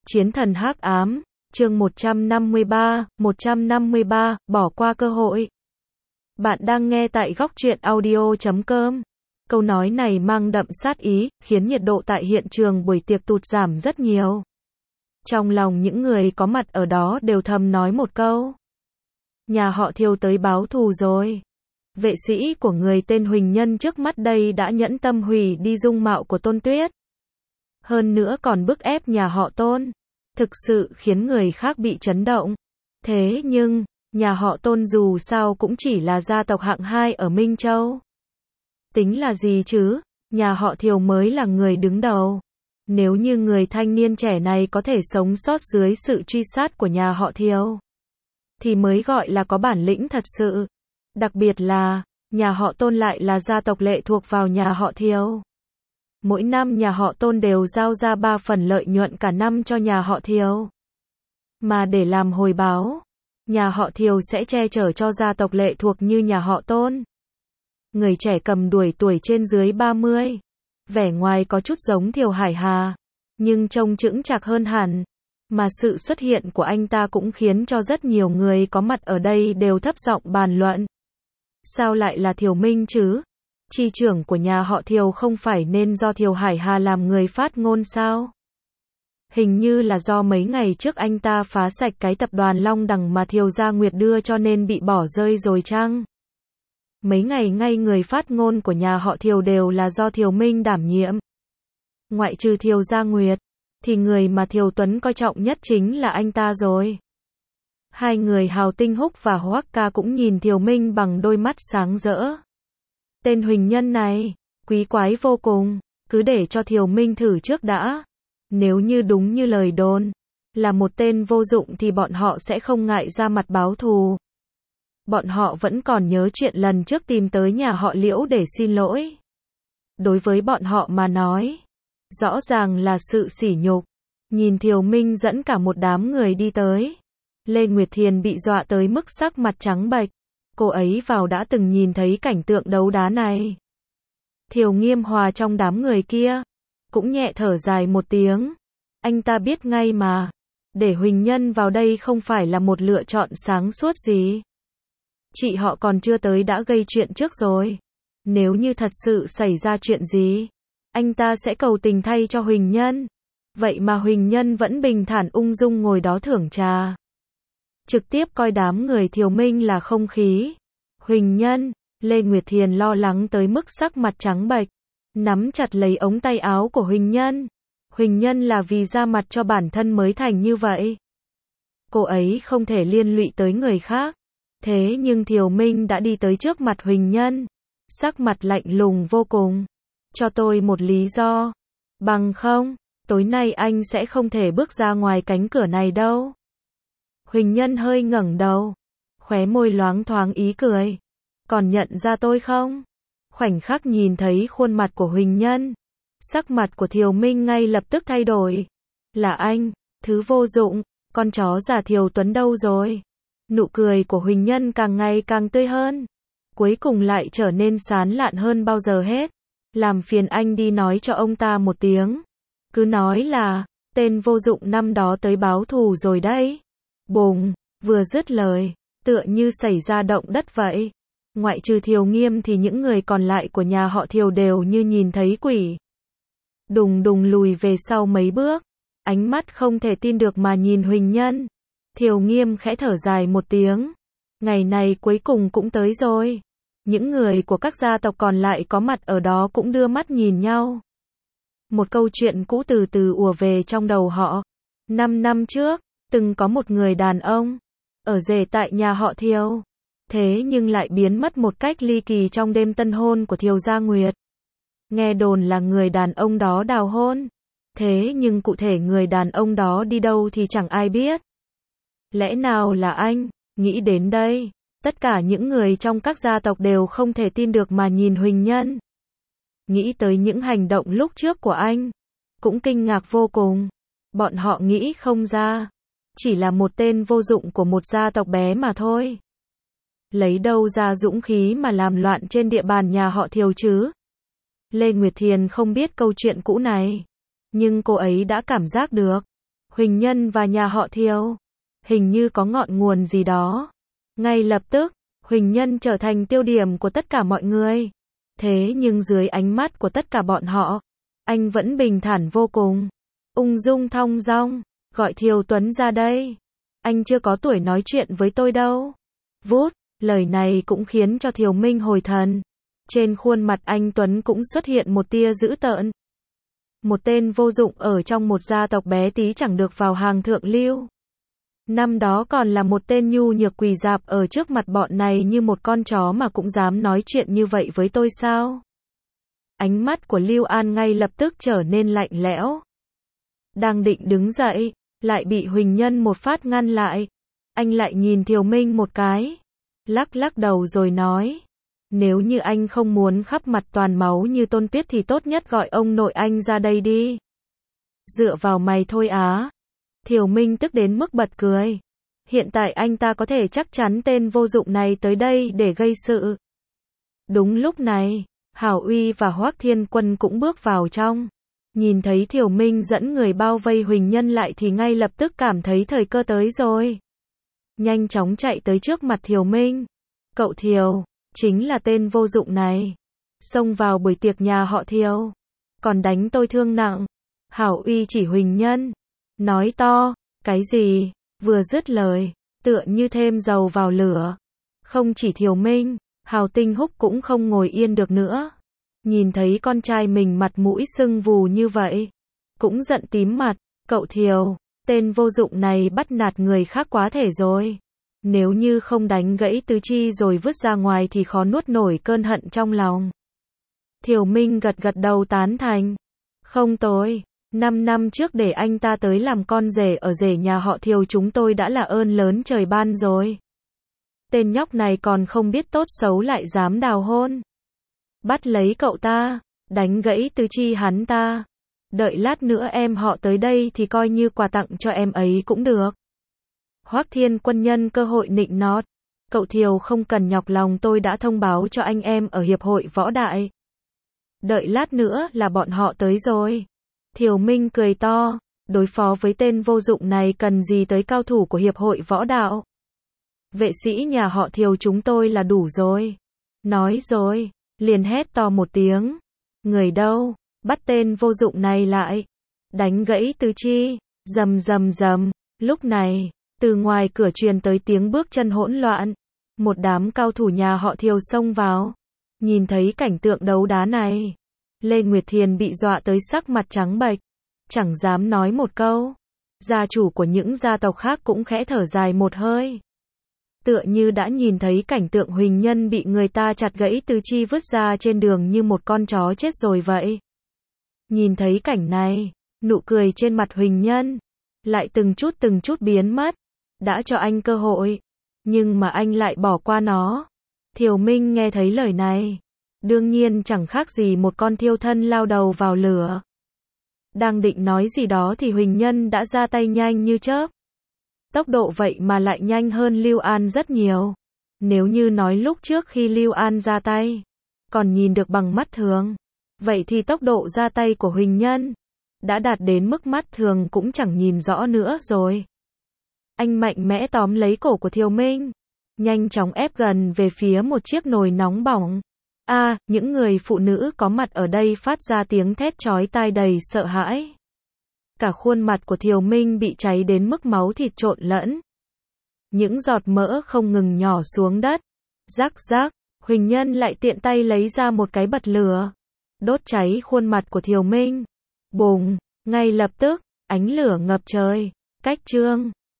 Chiến thần hắc ám, chương 153, bỏ qua cơ hội. Bạn đang nghe tại góc truyện audio.com. Câu nói này mang đậm sát ý, khiến nhiệt độ tại hiện trường buổi tiệc tụt giảm rất nhiều. Trong lòng những người có mặt ở đó đều thầm nói một câu. Nhà họ Thiều tới báo thù rồi. Vệ sĩ của người tên Huỳnh Nhân trước mắt đây đã nhẫn tâm hủy đi dung mạo của Tôn Tuyết. Hơn nữa còn bức ép nhà họ Tôn. Thực sự khiến người khác bị chấn động. Thế nhưng, nhà họ Tôn dù sao cũng chỉ là gia tộc hạng 2 ở Minh Châu. Tính là gì chứ, nhà họ Thiều mới là người đứng đầu. Nếu như người thanh niên trẻ này có thể sống sót dưới sự truy sát của nhà họ Thiều, thì mới gọi là có bản lĩnh thật sự. Đặc biệt là, nhà họ Tôn lại là gia tộc lệ thuộc vào nhà họ Thiều. Mỗi năm nhà họ Tôn đều giao ra 3 phần lợi nhuận cả năm cho nhà họ Thiều. Mà để làm hồi báo, nhà họ Thiều sẽ che chở cho gia tộc lệ thuộc như nhà họ Tôn. Người trẻ cầm đuổi tuổi trên dưới 30. Vẻ ngoài có chút giống Thiều Hải Hà, nhưng trông chững chạc hơn hẳn. Mà sự xuất hiện của anh ta cũng khiến cho rất nhiều người có mặt ở đây đều thấp giọng bàn luận. Sao lại là Thiều Minh chứ? Chi trưởng của nhà họ Thiều không phải nên do Thiều Hải Hà làm người phát ngôn sao? Hình như là do mấy ngày trước anh ta phá sạch cái tập đoàn Long Đằng mà Thiều Gia Nguyệt đưa cho nên bị bỏ rơi rồi chăng? Mấy ngày ngay người phát ngôn của nhà họ Thiều đều là do Thiều Minh đảm nhiệm. Ngoại trừ Thiều Gia Nguyệt, thì người mà Thiều Tuấn coi trọng nhất chính là anh ta rồi. Hai người Hào Tinh Húc và Hoắc Ca cũng nhìn Thiều Minh bằng đôi mắt sáng rỡ. Tên Huỳnh Nhân này, quý quái vô cùng, cứ để cho Thiều Minh thử trước đã. Nếu như đúng như lời đồn, là một tên vô dụng thì bọn họ sẽ không ngại ra mặt báo thù. Bọn họ vẫn còn nhớ chuyện lần trước tìm tới nhà họ Liễu để xin lỗi. Đối với bọn họ mà nói, rõ ràng là sự sỉ nhục. Nhìn Thiều Minh dẫn cả một đám người đi tới, Lê Nguyệt Thiền bị dọa tới mức sắc mặt trắng bệch. Cô ấy vào đã từng nhìn thấy cảnh tượng đấu đá này. Thiều Nghiêm Hòa trong đám người kia, cũng nhẹ thở dài một tiếng. Anh ta biết ngay mà, để Huỳnh Nhân vào đây không phải là một lựa chọn sáng suốt gì. Chị họ còn chưa tới đã gây chuyện trước rồi. Nếu như thật sự xảy ra chuyện gì, anh ta sẽ cầu tình thay cho Huỳnh Nhân. Vậy mà Huỳnh Nhân vẫn bình thản ung dung ngồi đó thưởng trà. Trực tiếp coi đám người Thiều Minh là không khí. Huỳnh Nhân, Lê Nguyệt Thiền lo lắng tới mức sắc mặt trắng bệch, nắm chặt lấy ống tay áo của Huỳnh Nhân. Huỳnh Nhân là vì ra mặt cho bản thân mới thành như vậy. Cô ấy không thể liên lụy tới người khác. Thế nhưng Thiều Minh đã đi tới trước mặt Huỳnh Nhân, sắc mặt lạnh lùng vô cùng. Cho tôi một lý do. Bằng không, tối nay anh sẽ không thể bước ra ngoài cánh cửa này đâu. Huỳnh Nhân hơi ngẩng đầu, khóe môi loáng thoáng ý cười. Còn nhận ra tôi không? Khoảnh khắc nhìn thấy khuôn mặt của Huỳnh Nhân, sắc mặt của Thiều Minh ngay lập tức thay đổi. Là anh, thứ vô dụng, con chó già Thiều Tuấn đâu rồi? Nụ cười của Huỳnh Nhân càng ngày càng tươi hơn, cuối cùng lại trở nên sán lạn hơn bao giờ hết. Làm phiền anh đi nói cho ông ta một tiếng. Cứ nói là, tên vô dụng năm đó tới báo thù rồi đấy. Bùng, vừa dứt lời, tựa như xảy ra động đất vậy. Ngoại trừ Thiều Nghiêm thì những người còn lại của nhà họ Thiều đều như nhìn thấy quỷ. Đùng đùng lùi về sau mấy bước, ánh mắt không thể tin được mà nhìn Huỳnh Nhân. Thiều Nghiêm khẽ thở dài một tiếng. Ngày này cuối cùng cũng tới rồi. Những người của các gia tộc còn lại có mặt ở đó cũng đưa mắt nhìn nhau. Một câu chuyện cũ từ từ ùa về trong đầu họ. 5 năm trước, từng có một người đàn ông ở rể tại nhà họ Thiều. Thế nhưng lại biến mất một cách ly kỳ trong đêm tân hôn của Thiều Gia Nguyệt. Nghe đồn là người đàn ông đó đào hôn. Thế nhưng cụ thể người đàn ông đó đi đâu thì chẳng ai biết. Lẽ nào là anh? Nghĩ đến đây, tất cả những người trong các gia tộc đều không thể tin được mà nhìn Huỳnh Nhân. Nghĩ tới những hành động lúc trước của anh, cũng kinh ngạc vô cùng. Bọn họ nghĩ không ra, chỉ là một tên vô dụng của một gia tộc bé mà thôi. Lấy đâu ra dũng khí mà làm loạn trên địa bàn nhà họ Thiều chứ? Lê Nguyệt Thiền không biết câu chuyện cũ này, nhưng cô ấy đã cảm giác được. Huỳnh Nhân và nhà họ Thiều. Hình như có ngọn nguồn gì đó. Ngay lập tức, Huỳnh Nhân trở thành tiêu điểm của tất cả mọi người. Thế nhưng dưới ánh mắt của tất cả bọn họ, anh vẫn bình thản vô cùng. Ung dung thong dong, gọi Thiều Tuấn ra đây. Anh chưa có tuổi nói chuyện với tôi đâu. Vút, lời này cũng khiến cho Thiều Minh hồi thần. Trên khuôn mặt anh Tuấn cũng xuất hiện một tia dữ tợn. Một tên vô dụng ở trong một gia tộc bé tí chẳng được vào hàng thượng lưu. Năm đó còn là một tên nhu nhược quỳ rạp ở trước mặt bọn này như một con chó mà cũng dám nói chuyện như vậy với tôi sao? Ánh mắt của Lưu An ngay lập tức trở nên lạnh lẽo. Đang định đứng dậy, lại bị Huỳnh Nhân một phát ngăn lại. Anh lại nhìn Thiều Minh một cái, lắc lắc đầu rồi nói. Nếu như anh không muốn khắp mặt toàn máu như Tôn Tuyết thì tốt nhất gọi ông nội anh ra đây đi. Dựa vào mày thôi á. Thiều Minh tức đến mức bật cười. Hiện tại anh ta có thể chắc chắn tên vô dụng này tới đây để gây sự. Đúng lúc này, Hảo Uy và Hoắc Thiên Quân cũng bước vào trong. Nhìn thấy Thiều Minh dẫn người bao vây Huỳnh Nhân lại thì ngay lập tức cảm thấy thời cơ tới rồi. Nhanh chóng chạy tới trước mặt Thiều Minh. Cậu Thiều, chính là tên vô dụng này. Xông vào buổi tiệc nhà họ Thiều. Còn đánh tôi thương nặng. Hảo Uy chỉ Huỳnh Nhân. Nói to, cái gì? Vừa dứt lời, tựa như thêm dầu vào lửa. Không chỉ Thiều Minh, Hào Tinh Húc cũng không ngồi yên được nữa. Nhìn thấy con trai mình mặt mũi sưng vù như vậy, cũng giận tím mặt. Cậu Thiều, tên vô dụng này bắt nạt người khác quá thể rồi. Nếu như không đánh gãy tứ chi rồi vứt ra ngoài thì khó nuốt nổi cơn hận trong lòng. Thiều Minh gật gật đầu tán thành. Không tôi. 5 năm trước để anh ta tới làm con rể ở rể nhà họ Thiều chúng tôi đã là ơn lớn trời ban rồi. Tên nhóc này còn không biết tốt xấu lại dám đào hôn. Bắt lấy cậu ta, đánh gãy tứ chi hắn ta. Đợi lát nữa em họ tới đây thì coi như quà tặng cho em ấy cũng được. Hoắc Thiên Quân nhân cơ hội nịnh nọt. Cậu Thiều không cần nhọc lòng, tôi đã thông báo cho anh em ở hiệp hội võ đại. Đợi lát nữa là bọn họ tới rồi. Thiều Minh cười to, đối phó với tên vô dụng này cần gì tới cao thủ của hiệp hội võ đạo. Vệ sĩ nhà họ Thiều chúng tôi là đủ rồi. Nói rồi, liền hét to một tiếng. Người đâu, bắt tên vô dụng này lại. Đánh gãy tứ chi, rầm rầm rầm. Lúc này, từ ngoài cửa truyền tới tiếng bước chân hỗn loạn. Một đám cao thủ nhà họ Thiều xông vào. Nhìn thấy cảnh tượng đấu đá này, Lê Nguyệt Thiền bị dọa tới sắc mặt trắng bệch, chẳng dám nói một câu. Gia chủ của những gia tộc khác cũng khẽ thở dài một hơi. Tựa như đã nhìn thấy cảnh tượng Huỳnh Nhân bị người ta chặt gãy tứ chi vứt ra trên đường như một con chó chết rồi vậy. Nhìn thấy cảnh này, nụ cười trên mặt Huỳnh Nhân lại từng chút biến mất. Đã cho anh cơ hội, nhưng mà anh lại bỏ qua nó. Thiều Minh nghe thấy lời này, đương nhiên chẳng khác gì một con thiêu thân lao đầu vào lửa. Đang định nói gì đó thì Huỳnh Nhân đã ra tay nhanh như chớp. Tốc độ vậy mà lại nhanh hơn Lưu An rất nhiều. Nếu như nói lúc trước khi Lưu An ra tay, còn nhìn được bằng mắt thường, vậy thì tốc độ ra tay của Huỳnh Nhân đã đạt đến mức mắt thường cũng chẳng nhìn rõ nữa rồi. Anh mạnh mẽ tóm lấy cổ của Thiều Minh, nhanh chóng ép gần về phía một chiếc nồi nóng bỏng. Những người phụ nữ có mặt ở đây phát ra tiếng thét chói tai đầy sợ hãi. Cả khuôn mặt của Thiều Minh bị cháy đến mức máu thịt trộn lẫn. Những giọt mỡ không ngừng nhỏ xuống đất. Rắc rắc, Huỳnh Nhân lại tiện tay lấy ra một cái bật lửa, đốt cháy khuôn mặt của Thiều Minh. Bùng, ngay lập tức, ánh lửa ngập trời. Cách chương